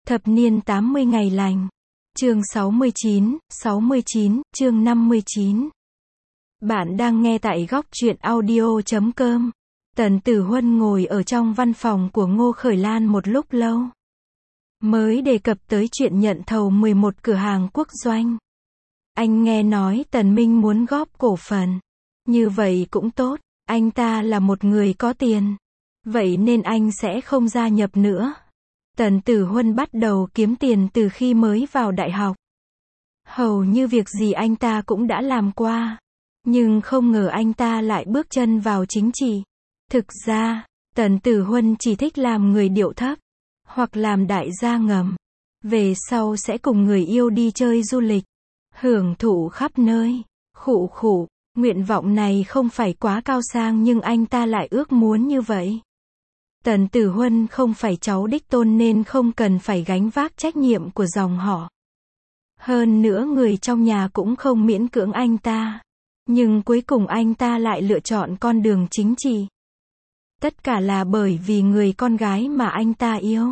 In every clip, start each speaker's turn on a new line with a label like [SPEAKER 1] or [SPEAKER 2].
[SPEAKER 1] Thập niên 80 ngày lành. Chương 69, chương 59. Bạn đang nghe tại góc truyện audio.com. Tần Tử Huân ngồi ở trong văn phòng của Ngô Khởi Lan một lúc lâu. Mới đề cập tới chuyện nhận thầu 11 cửa hàng quốc doanh. Anh nghe nói Tần Minh muốn góp cổ phần. Như vậy cũng tốt, anh ta là một người có tiền. Vậy nên anh sẽ không gia nhập nữa. Tần Tử Huân bắt đầu kiếm tiền từ khi mới vào đại học. Hầu như việc gì anh ta cũng đã làm qua. Nhưng không ngờ anh ta lại bước chân vào chính trị. Thực ra, Tần Tử Huân chỉ thích làm người điệu thấp, hoặc làm đại gia ngầm. Về sau sẽ cùng người yêu đi chơi du lịch, hưởng thụ khắp nơi. Khụ, nguyện vọng này không phải quá cao sang nhưng anh ta lại ước muốn như vậy. Tần Tử Huân không phải cháu đích tôn nên không cần phải gánh vác trách nhiệm của dòng họ. Hơn nữa người trong nhà cũng không miễn cưỡng anh ta. Nhưng cuối cùng anh ta lại lựa chọn con đường chính trị. Tất cả là bởi vì người con gái mà anh ta yêu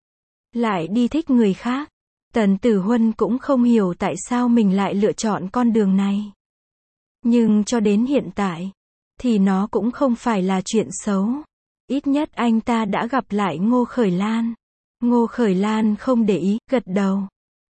[SPEAKER 1] lại đi thích người khác. Tần Tử Huân cũng không hiểu tại sao mình lại lựa chọn con đường này. Nhưng cho đến hiện tại, thì nó cũng không phải là chuyện xấu. Ít nhất anh ta đã gặp lại Ngô Khởi Lan. Ngô Khởi Lan không để ý, gật đầu.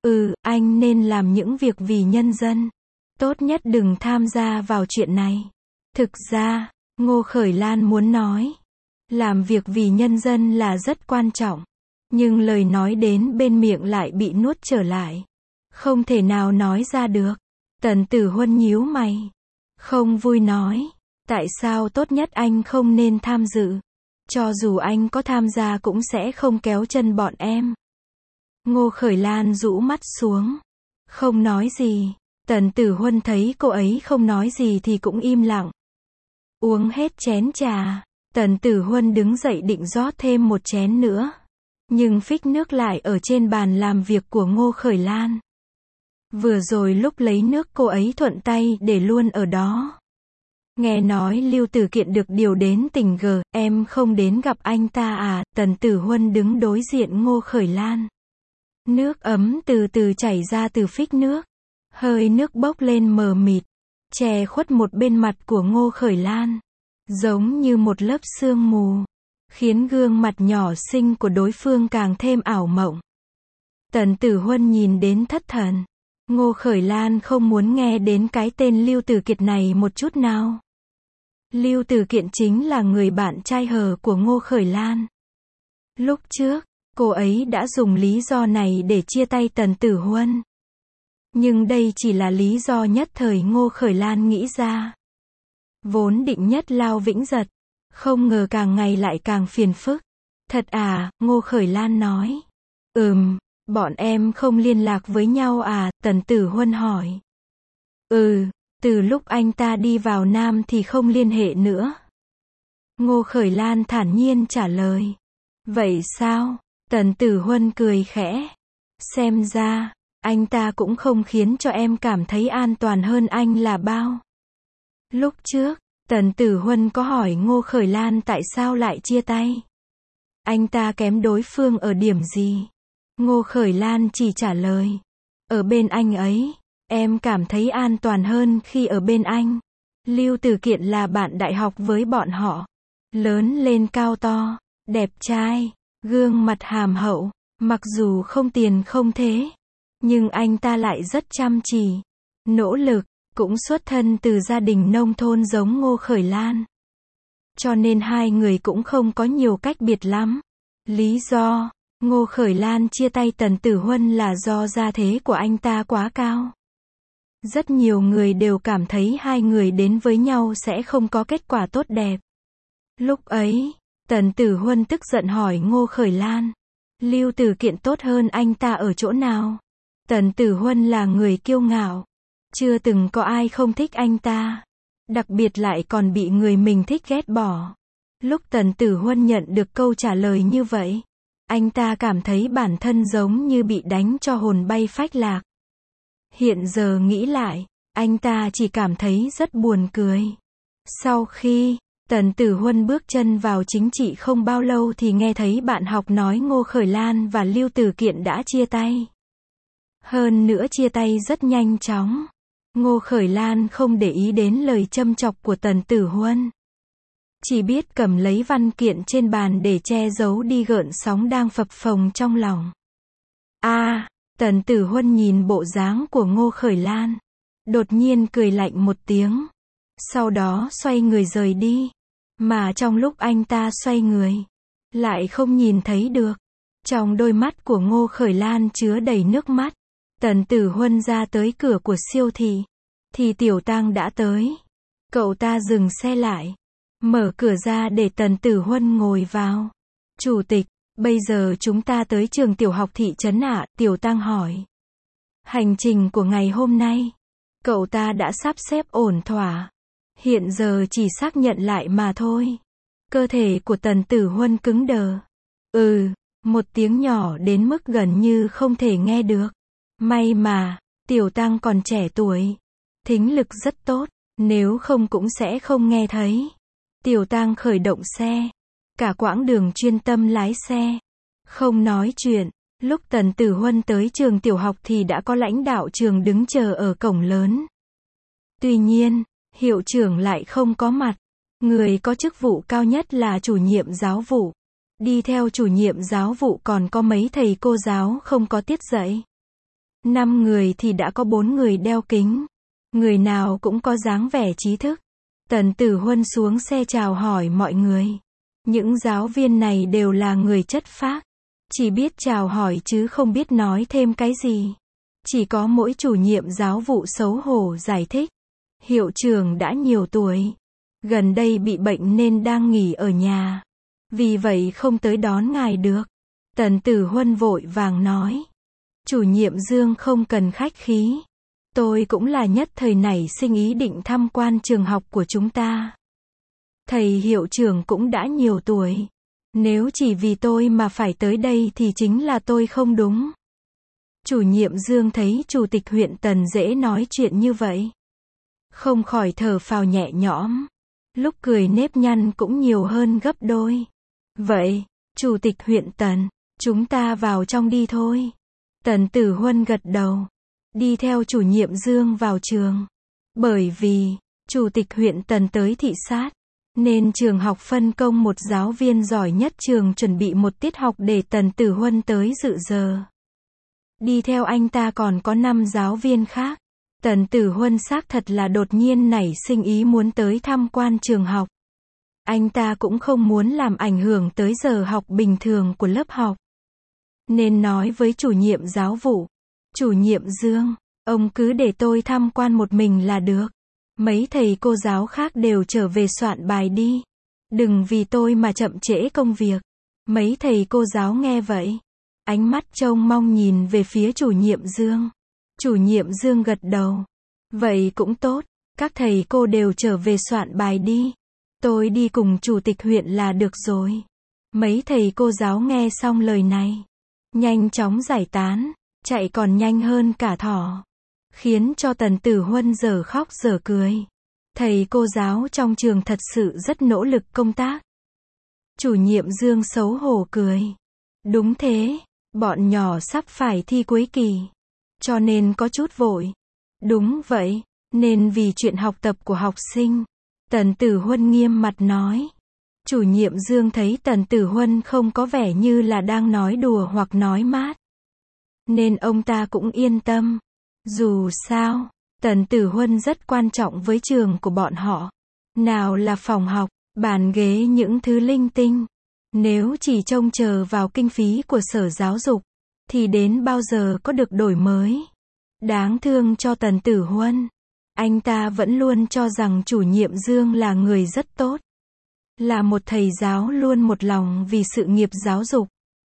[SPEAKER 1] Anh nên làm những việc vì nhân dân. Tốt nhất đừng tham gia vào chuyện này. Thực ra, Ngô Khởi Lan muốn nói, làm việc vì nhân dân là rất quan trọng. Nhưng lời nói đến bên miệng lại bị nuốt trở lại. Không thể nào nói ra được. Tần Tử Huân nhíu mày. Không vui nói. Tại sao tốt nhất anh không nên tham dự? Cho dù anh có tham gia cũng sẽ không kéo chân bọn em. Ngô Khởi Lan rũ mắt xuống. Không nói gì. Tần Tử Huân thấy cô ấy không nói gì thì cũng im lặng. Uống hết chén trà. Tần Tử Huân đứng dậy định rót thêm một chén nữa. Nhưng phích nước lại ở trên bàn làm việc của Ngô Khởi Lan. Vừa rồi lúc lấy nước cô ấy thuận tay để luôn ở đó. Nghe nói Lưu Tử Kiện được điều đến tỉnh G, em không đến gặp anh ta à? Tần Tử Huân đứng đối diện Ngô Khởi Lan. Nước ấm từ từ chảy ra từ phích nước. Hơi nước bốc lên mờ mịt, che khuất một bên mặt của Ngô Khởi Lan. Giống như một lớp sương mù, khiến gương mặt nhỏ xinh của đối phương càng thêm ảo mộng. Tần Tử Huân nhìn đến thất thần. Ngô Khởi Lan không muốn nghe đến cái tên Lưu Tử Kiệt này một chút nào. Lưu Tử Kiện chính là người bạn trai hờ của Ngô Khởi Lan. Lúc trước, cô ấy đã dùng lý do này để chia tay Tần Tử Huân. Nhưng đây chỉ là lý do nhất thời Ngô Khởi Lan nghĩ ra. Vốn định nhất lao vĩnh giật, không ngờ càng ngày lại càng phiền phức. Thật à? Ngô Khởi Lan nói. Bọn em không liên lạc với nhau à? Tần Tử Huân hỏi. Từ lúc anh ta đi vào Nam thì không liên hệ nữa. Ngô Khởi Lan thản nhiên trả lời. Vậy sao? Tần Tử Huân cười khẽ. Xem ra, anh ta cũng không khiến cho em cảm thấy an toàn hơn anh là bao. Lúc trước, Tần Tử Huân có hỏi Ngô Khởi Lan tại sao lại chia tay. Anh ta kém đối phương ở điểm gì? Ngô Khởi Lan chỉ trả lời. Ở bên anh ấy, em cảm thấy an toàn hơn khi ở bên anh. Lưu Tử Kiện là bạn đại học với bọn họ. Lớn lên cao to, đẹp trai, gương mặt hàm hậu. Mặc dù không tiền không thế, nhưng anh ta lại rất chăm chỉ, nỗ lực, cũng xuất thân từ gia đình nông thôn giống Ngô Khởi Lan. Cho nên hai người cũng không có nhiều cách biệt lắm. Lý do Ngô Khởi Lan chia tay Tần Tử Huân là do gia thế của anh ta quá cao. Rất nhiều người đều cảm thấy hai người đến với nhau sẽ không có kết quả tốt đẹp. Lúc ấy, Tần Tử Huân tức giận hỏi Ngô Khởi Lan. Lưu Tử Kiện tốt hơn anh ta ở chỗ nào? Tần Tử Huân là người kiêu ngạo. Chưa từng có ai không thích anh ta. Đặc biệt lại còn bị người mình thích ghét bỏ. Lúc Tần Tử Huân nhận được câu trả lời như vậy, anh ta cảm thấy bản thân giống như bị đánh cho hồn bay phách lạc. Hiện giờ nghĩ lại, anh ta chỉ cảm thấy rất buồn cười. Sau khi Tần Tử Huân bước chân vào chính trị không bao lâu thì nghe thấy bạn học nói Ngô Khởi Lan và Lưu Tử Kiện đã chia tay. Hơn nữa chia tay rất nhanh chóng. Ngô Khởi Lan không để ý đến lời châm chọc của Tần Tử Huân. Chỉ biết cầm lấy văn kiện trên bàn để che giấu đi gợn sóng đang phập phồng trong lòng. Tần Tử Huân nhìn bộ dáng của Ngô Khởi Lan. Đột nhiên cười lạnh một tiếng. Sau đó xoay người rời đi. Mà trong lúc anh ta xoay người, lại không nhìn thấy được. Trong đôi mắt của Ngô Khởi Lan chứa đầy nước mắt. Tần Tử Huân ra tới cửa của siêu thị. Thì Tiểu Tang đã tới. Cậu ta dừng xe lại. Mở cửa ra để Tần Tử Huân ngồi vào. Chủ tịch, bây giờ chúng ta tới trường tiểu học thị trấn ạ, Tiểu Tang hỏi. Hành trình của ngày hôm nay, cậu ta đã sắp xếp ổn thỏa. Hiện giờ chỉ xác nhận lại mà thôi. Cơ thể của Tần Tử Huân cứng đờ. Một tiếng nhỏ đến mức gần như không thể nghe được. May mà, Tiểu Tang còn trẻ tuổi. Thính lực rất tốt, nếu không cũng sẽ không nghe thấy. Tiểu Tang khởi động xe. Cả quãng đường chuyên tâm lái xe. Không nói chuyện. Lúc Tần Tử Huân tới trường tiểu học thì đã có lãnh đạo trường đứng chờ ở cổng lớn. Tuy nhiên, hiệu trưởng lại không có mặt. Người có chức vụ cao nhất là chủ nhiệm giáo vụ. Đi theo chủ nhiệm giáo vụ còn có mấy thầy cô giáo không có tiết dạy. 5 người thì đã có 4 người đeo kính. Người nào cũng có dáng vẻ trí thức. Tần Tử Huân xuống xe chào hỏi mọi người. Những giáo viên này đều là người chất phác. Chỉ biết chào hỏi chứ không biết nói thêm cái gì. Chỉ có mỗi chủ nhiệm giáo vụ xấu hổ giải thích. Hiệu trưởng đã nhiều tuổi. Gần đây bị bệnh nên đang nghỉ ở nhà. Vì vậy không tới đón ngài được. Tần Tử Huân vội vàng nói. Chủ nhiệm Dương không cần khách khí. Tôi cũng là nhất thời nảy sinh ý định tham quan trường học của chúng ta. Thầy hiệu trưởng cũng đã nhiều tuổi. Nếu chỉ vì tôi mà phải tới đây thì chính là tôi không đúng. Chủ nhiệm Dương thấy chủ tịch huyện Tần dễ nói chuyện như vậy. Không khỏi thở phào nhẹ nhõm. Lúc cười nếp nhăn cũng nhiều hơn gấp đôi. Vậy, chủ tịch huyện Tần, chúng ta vào trong đi thôi. Tần Tử Huân gật đầu. Đi theo chủ nhiệm Dương vào trường. Bởi vì, chủ tịch huyện Tần tới thị sát. Nên trường học phân công một giáo viên giỏi nhất trường chuẩn bị một tiết học để Tần Tử Huân tới dự giờ. Đi theo anh ta còn có 5 giáo viên khác. Tần Tử Huân xác thật là đột nhiên nảy sinh ý muốn tới tham quan trường học. Anh ta cũng không muốn làm ảnh hưởng tới giờ học bình thường của lớp học. Nên nói với chủ nhiệm giáo vụ. Chủ nhiệm Dương, ông cứ để tôi tham quan một mình là được. Mấy thầy cô giáo khác đều trở về soạn bài đi. Đừng vì tôi mà chậm trễ công việc. Mấy thầy cô giáo nghe vậy. Ánh mắt trông mong nhìn về phía chủ nhiệm Dương. Chủ nhiệm Dương gật đầu. Vậy cũng tốt, các thầy cô đều trở về soạn bài đi. Tôi đi cùng chủ tịch huyện là được rồi. Mấy thầy cô giáo nghe xong lời này. Nhanh chóng giải tán, chạy còn nhanh hơn cả thỏ. Khiến cho Tần Tử Huân giờ khóc giờ cười. Thầy cô giáo trong trường thật sự rất nỗ lực công tác. Chủ nhiệm Dương xấu hổ cười. Đúng thế, bọn nhỏ sắp phải thi cuối kỳ. Cho nên có chút vội. Đúng vậy, nên vì chuyện học tập của học sinh. Tần Tử Huân nghiêm mặt nói. Chủ nhiệm Dương thấy Tần Tử Huân không có vẻ như là đang nói đùa hoặc nói mát. Nên ông ta cũng yên tâm. Dù sao, Tần Tử Huân rất quan trọng với trường của bọn họ. Nào là phòng học, bàn ghế những thứ linh tinh. Nếu chỉ trông chờ vào kinh phí của Sở Giáo dục, thì đến bao giờ có được đổi mới. Đáng thương cho Tần Tử Huân. Anh ta vẫn luôn cho rằng chủ nhiệm Dương là người rất tốt. Là một thầy giáo luôn một lòng vì sự nghiệp giáo dục.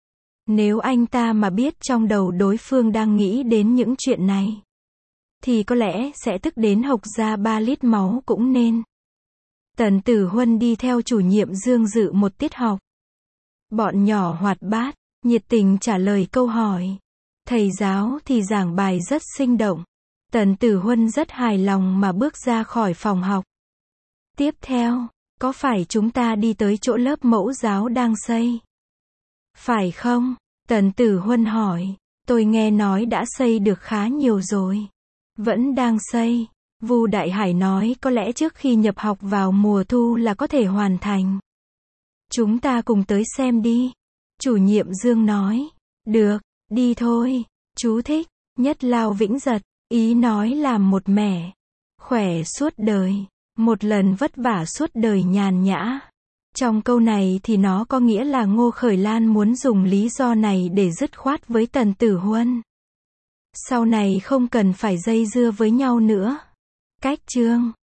[SPEAKER 1] Nếu anh ta mà biết trong đầu đối phương đang nghĩ đến những chuyện này, thì có lẽ sẽ tức đến hộc ra 3 lít máu cũng nên. Tần Tử Huân đi theo chủ nhiệm Dương dự một tiết học. Bọn nhỏ hoạt bát, nhiệt tình trả lời câu hỏi. Thầy giáo thì giảng bài rất sinh động. Tần Tử Huân rất hài lòng mà bước ra khỏi phòng học. Tiếp theo, Có phải chúng ta đi tới chỗ lớp mẫu giáo đang xây? Phải không? Tần Tử Huân hỏi. Tôi nghe nói đã xây được khá nhiều rồi. Vẫn đang xây. Vu Đại Hải nói có lẽ trước khi nhập học vào mùa thu là có thể hoàn thành. Chúng ta cùng tới xem đi. Chủ nhiệm Dương nói. Được, đi thôi. Chú thích. Nhất Lao Vĩnh Giật. Ý nói làm một mẻ. Khỏe suốt đời. Một lần vất vả suốt đời nhàn nhã. Trong câu này thì nó có nghĩa là Ngô Khởi Lan muốn dùng lý do này để dứt khoát với Tần Tử Huân. Sau này không cần phải dây dưa với nhau nữa. Cách chương